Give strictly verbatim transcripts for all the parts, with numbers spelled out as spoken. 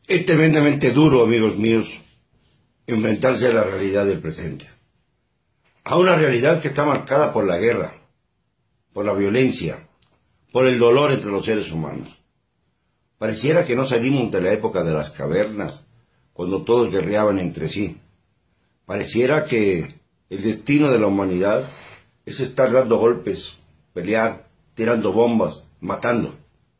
Es tremendamente duro, amigos míos, enfrentarse a la realidad del presente. A una realidad que está marcada por la guerra, por la violencia, por el dolor entre los seres humanos. Pareciera que no salimos de la época de las cavernas, cuando todos guerreaban entre sí. Pareciera que el destino de la humanidad es estar dando golpes, pelear, tirando bombas, matando.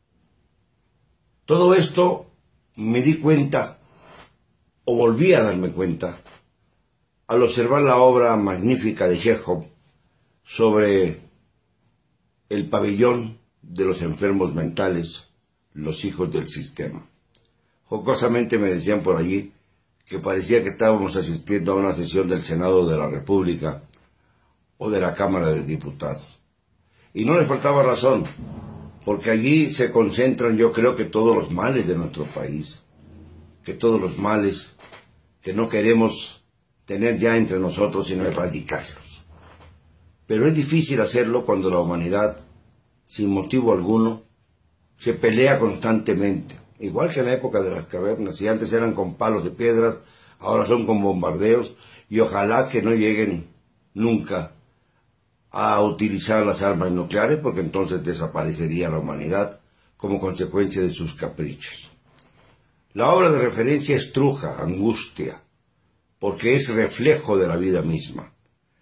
Todo esto me di cuenta, o volví a darme cuenta, al observar la obra magnífica de Chekhov sobre el pabellón de los enfermos mentales, los hijos del sistema. Jocosamente me decían por allí que parecía que estábamos asistiendo a una sesión del Senado de la República o de la Cámara de Diputados. Y no les faltaba razón, porque allí se concentran, yo creo, que todos los males de nuestro país, que todos los males que no queremos tener ya entre nosotros, sino erradicarlos. Pero es difícil hacerlo cuando la humanidad, sin motivo alguno, se pelea constantemente, igual que en la época de las cavernas. Si antes eran con palos de piedras, ahora son con bombardeos, y ojalá que no lleguen nunca a utilizar las armas nucleares, porque entonces desaparecería la humanidad como consecuencia de sus caprichos. La obra de referencia estruja, angustia, porque es reflejo de la vida misma.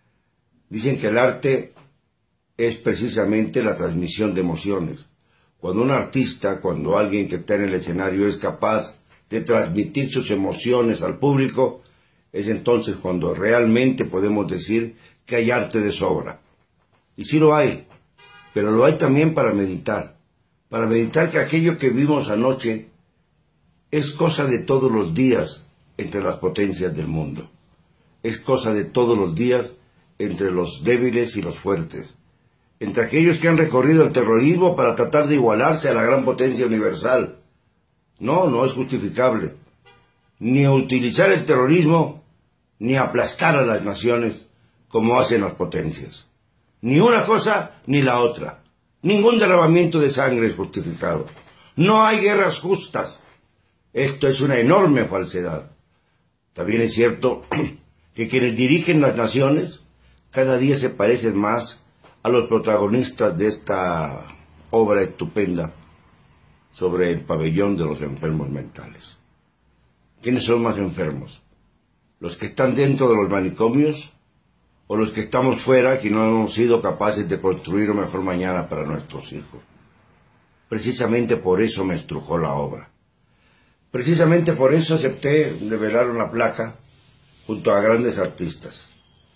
Dicen que el arte es precisamente la transmisión de emociones. Cuando un artista, cuando alguien que está en el escenario es capaz de transmitir sus emociones al público, es entonces cuando realmente podemos decir que hay arte de sobra. Y sí lo hay, pero lo hay también para meditar, para meditar que aquello que vimos anoche es cosa de todos los días entre las potencias del mundo. Es cosa de todos los días entre los débiles y los fuertes, entre aquellos que han recorrido el terrorismo para tratar de igualarse a la gran potencia universal. No, no es justificable ni utilizar el terrorismo ni aplastar a las naciones como hacen las potencias. Ni una cosa ni la otra. Ningún derramamiento de sangre es justificado. No hay guerras justas. Esto es una enorme falsedad. También es cierto que quienes dirigen las naciones cada día se parecen más a los protagonistas de esta obra estupenda sobre el pabellón de los enfermos mentales. ¿Quiénes son más enfermos? ¿Los que están dentro de los manicomios o los que estamos fuera, que no hemos sido capaces de construir un mejor mañana para nuestros hijos? Precisamente por eso me estrujó la obra. Precisamente por eso acepté develar una placa junto a grandes artistas.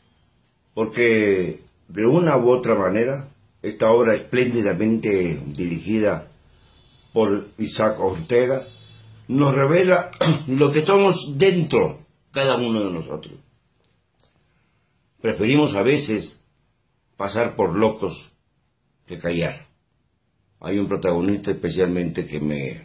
Porque de una u otra manera, esta obra espléndidamente dirigida por Isaac Ortega nos revela lo que somos dentro, cada uno de nosotros. Preferimos a veces pasar por locos que callar. Hay un protagonista especialmente que me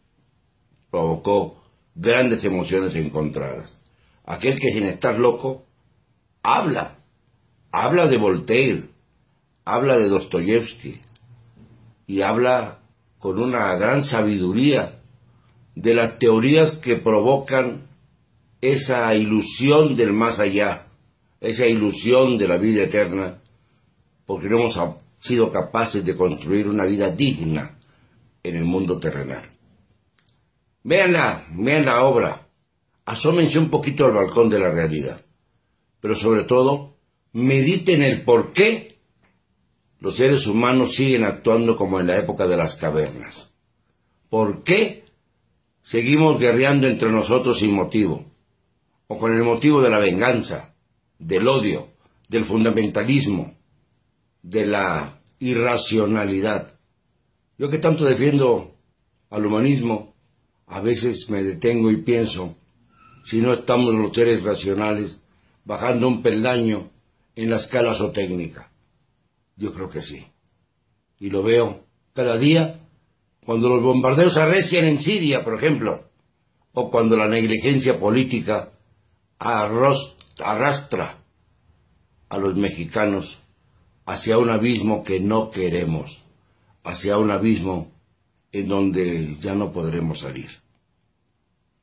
provocó grandes emociones encontradas. Aquel que sin estar loco habla. Habla de Voltaire, habla de Dostoyevsky y habla con una gran sabiduría de las teorías que provocan esa ilusión del más allá, esa ilusión de la vida eterna, porque no hemos sido capaces de construir una vida digna en el mundo terrenal. Véanla, vean la obra, asómense un poquito al balcón de la realidad, pero sobre todo, mediten el por qué los seres humanos siguen actuando como en la época de las cavernas. ¿Por qué seguimos guerreando entre nosotros sin motivo? O con el motivo de la venganza, del odio, del fundamentalismo, de la irracionalidad. Yo que tanto defiendo al humanismo, a veces me detengo y pienso, si no estamos los seres racionales bajando un peldaño en la escala zootécnica. Yo creo que sí. Y lo veo cada día cuando los bombardeos arrecian en Siria, por ejemplo, o cuando la negligencia política arrastra a los mexicanos hacia un abismo que no queremos, hacia un abismo en donde ya no podremos salir.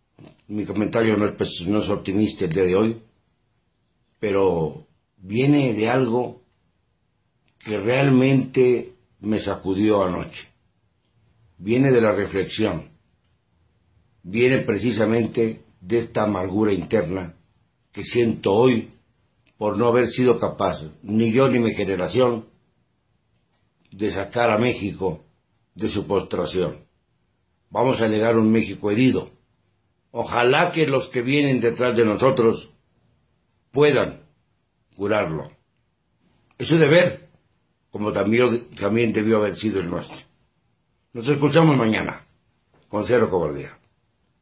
Mi comentario no es, no es optimista el día de hoy, pero viene de algo que realmente me sacudió anoche. Viene de la reflexión, viene precisamente de esta amargura interna que siento hoy por no haber sido capaz, ni yo ni mi generación, de sacar a México de su postración. Vamos a llegar a un México herido. Ojalá que los que vienen detrás de nosotros puedan curarlo. Es su deber, como también, también debió haber sido el nuestro. Nos escuchamos mañana, con Cero Cobardía.